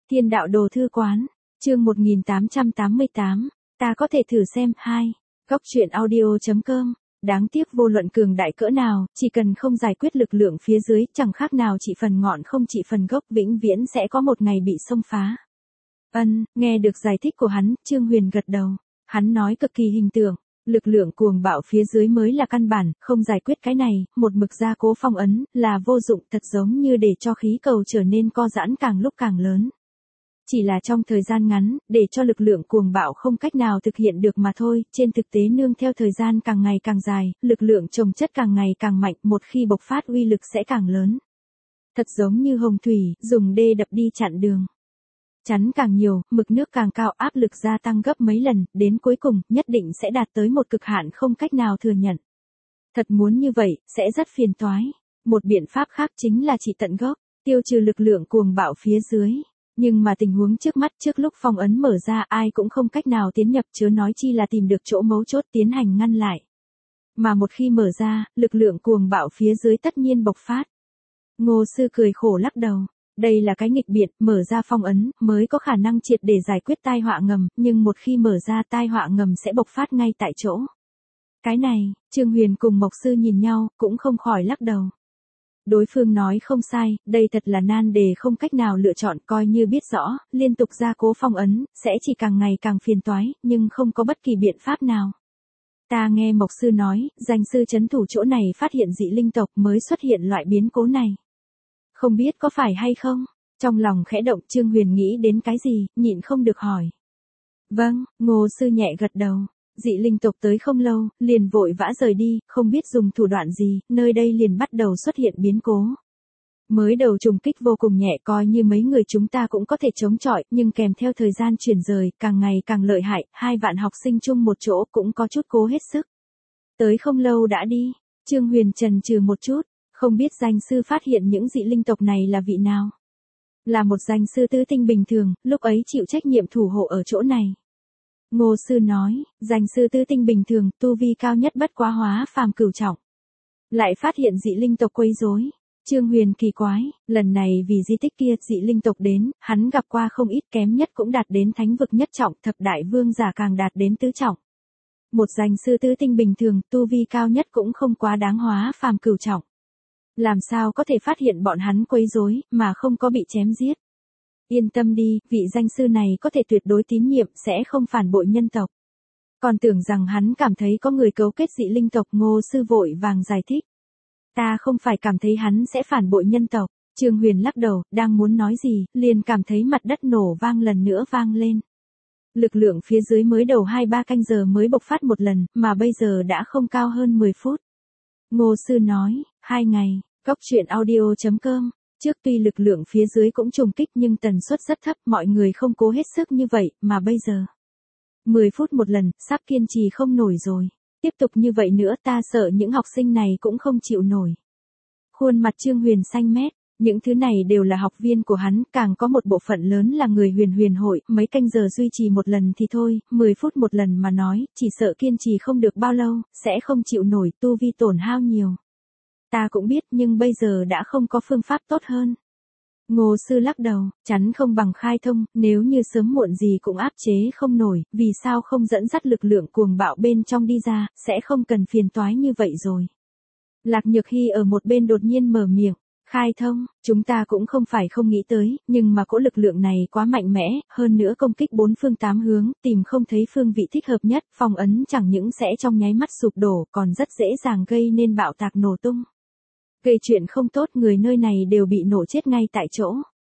Thiên đạo đồ thư quán, chương 1888, ta có thể thử xem, 2. Góc truyện audio.com, đáng tiếc vô luận cường đại cỡ nào, chỉ cần không giải quyết lực lượng phía dưới, chẳng khác nào chỉ phần ngọn không chỉ phần gốc, vĩnh viễn sẽ có một ngày bị xông phá. Nghe được giải thích của hắn, Trương Huyền gật đầu. Hắn nói cực kỳ hình tượng, lực lượng cuồng bạo phía dưới mới là căn bản, không giải quyết cái này, một mực gia cố phong ấn, là vô dụng, thật giống như để cho khí cầu trở nên co giãn càng lúc càng lớn. Chỉ là trong thời gian ngắn, để cho lực lượng cuồng bạo không cách nào thực hiện được mà thôi, trên thực tế nương theo thời gian càng ngày càng dài, lực lượng chồng chất càng ngày càng mạnh, một khi bộc phát uy lực sẽ càng lớn. Thật giống như hồng thủy, dùng đê đập đi chặn đường. Chắn càng nhiều, mực nước càng cao, áp lực gia tăng gấp mấy lần, đến cuối cùng, nhất định sẽ đạt tới một cực hạn không cách nào thừa nhận. Thật muốn như vậy, sẽ rất phiền toái. Một biện pháp khác chính là trị tận gốc, tiêu trừ lực lượng cuồng bạo phía dưới. Nhưng mà tình huống trước mắt, trước lúc phong ấn mở ra, ai cũng không cách nào tiến nhập, chớ nói chi là tìm được chỗ mấu chốt tiến hành ngăn lại. Mà một khi mở ra, lực lượng cuồng bạo phía dưới tất nhiên bộc phát. Ngô Sư cười khổ lắc đầu. Đây là cái nghịch biện, mở ra phong ấn, mới có khả năng triệt để giải quyết tai họa ngầm, nhưng một khi mở ra tai họa ngầm sẽ bộc phát ngay tại chỗ. Cái này, Trương Huyền cùng Mộc Sư nhìn nhau, cũng không khỏi lắc đầu. Đối phương nói không sai, đây thật là nan đề không cách nào lựa chọn, coi như biết rõ, liên tục gia cố phong ấn, sẽ chỉ càng ngày càng phiền toái, nhưng không có bất kỳ biện pháp nào. Ta nghe Mộc Sư nói, danh sư trấn thủ chỗ này phát hiện dị linh tộc mới xuất hiện loại biến cố này. Không biết có phải hay không? Trong lòng khẽ động, Trương Huyền nghĩ đến cái gì, nhịn không được hỏi. Vâng, Ngô Sư nhẹ gật đầu. Dị linh tộc tới không lâu, liền vội vã rời đi, không biết dùng thủ đoạn gì, nơi đây liền bắt đầu xuất hiện biến cố. Mới đầu trùng kích vô cùng nhẹ, coi như mấy người chúng ta cũng có thể chống chọi, nhưng kèm theo thời gian chuyển rời, càng ngày càng lợi hại, 2 vạn học sinh chung một chỗ cũng có chút cố hết sức. Tới không lâu đã đi, Trương Huyền chần chừ một chút. Không biết danh sư phát hiện những dị linh tộc này là vị nào? Là một danh sư tứ tinh bình thường, lúc ấy chịu trách nhiệm thủ hộ ở chỗ này. Ngô Sư nói, danh sư tứ tinh bình thường, tu vi cao nhất bất quá hóa phàm cửu trọng. Lại phát hiện dị linh tộc quấy rối. Trương Huyền kỳ quái, lần này vì di tích kia dị linh tộc đến, hắn gặp qua không ít, kém nhất cũng đạt đến thánh vực nhất trọng, thập đại vương giả càng đạt đến tứ trọng. Một danh sư tứ tinh bình thường, tu vi cao nhất cũng không quá đáng hóa phàm cửu trọng. Làm sao có thể phát hiện bọn hắn quấy rối, mà không có bị chém giết. Yên tâm đi, vị danh sư này có thể tuyệt đối tín nhiệm, sẽ không phản bội nhân tộc. Còn tưởng rằng hắn cảm thấy có người cấu kết dị linh tộc, Ngô Sư vội vàng giải thích. Ta không phải cảm thấy hắn sẽ phản bội nhân tộc. Trương Huyền lắc đầu, đang muốn nói gì, liền cảm thấy mặt đất nổ vang lần nữa vang lên. Lực lượng phía dưới mới đầu 2-3 canh giờ mới bộc phát một lần, mà bây giờ đã không cao hơn 10 phút. Ngô Sư nói, 2 ngày. Góc truyện audio.com, trước tuy lực lượng phía dưới cũng trùng kích nhưng tần suất rất thấp, mọi người không cố hết sức như vậy, mà bây giờ 10 phút một lần, sắp kiên trì không nổi rồi. Tiếp tục như vậy nữa ta sợ những học sinh này cũng không chịu nổi. Khuôn mặt Trương Huyền xanh mét, những thứ này đều là học viên của hắn, càng có một bộ phận lớn là người huyền hội, mấy canh giờ duy trì một lần thì thôi, 10 phút một lần mà nói, chỉ sợ kiên trì không được bao lâu, sẽ không chịu nổi, tu vi tổn hao nhiều. Ta cũng biết nhưng bây giờ đã không có phương pháp tốt hơn. Ngô Sư lắc đầu, chắn không bằng khai thông, nếu như sớm muộn gì cũng áp chế không nổi, vì sao không dẫn dắt lực lượng cuồng bạo bên trong đi ra, sẽ không cần phiền toái như vậy rồi. Lạc Nhược Hy ở một bên đột nhiên mở miệng, khai thông, chúng ta cũng không phải không nghĩ tới, nhưng mà cỗ lực lượng này quá mạnh mẽ, hơn nữa công kích 4 phương 8 hướng, tìm không thấy phương vị thích hợp nhất, phong ấn chẳng những sẽ trong nháy mắt sụp đổ, còn rất dễ dàng gây nên bạo tạc nổ tung. Gây chuyện không tốt, người nơi này đều bị nổ chết ngay tại chỗ.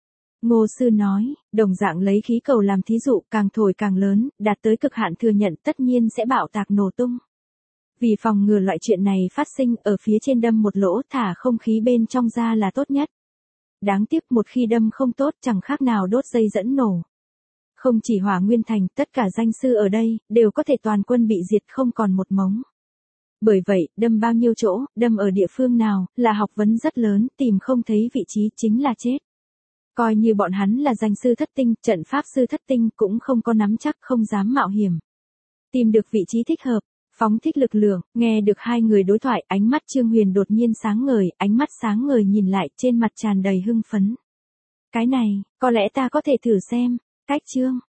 Ngô Sư nói, đồng dạng lấy khí cầu làm thí dụ, càng thổi càng lớn, đạt tới cực hạn thừa nhận tất nhiên sẽ bạo tạc nổ tung. Vì phòng ngừa loại chuyện này phát sinh, ở phía trên đâm một lỗ, thả không khí bên trong ra là tốt nhất. Đáng tiếc một khi đâm không tốt chẳng khác nào đốt dây dẫn nổ. Không chỉ Hỏa Nguyên Thành, tất cả danh sư ở đây, đều có thể toàn quân bị diệt không còn một mống. Bởi vậy, đâm bao nhiêu chỗ, đâm ở địa phương nào, là học vấn rất lớn, tìm không thấy vị trí chính là chết. Coi như bọn hắn là danh sư thất tinh, trận pháp sư thất tinh cũng không có nắm chắc, không dám mạo hiểm. Tìm được vị trí thích hợp, phóng thích lực lượng, nghe được 2 người đối thoại, ánh mắt Trương Huyền đột nhiên sáng ngời, ánh mắt sáng ngời nhìn lại, trên mặt tràn đầy hưng phấn. Cái này, có lẽ ta có thể thử xem. Cách chương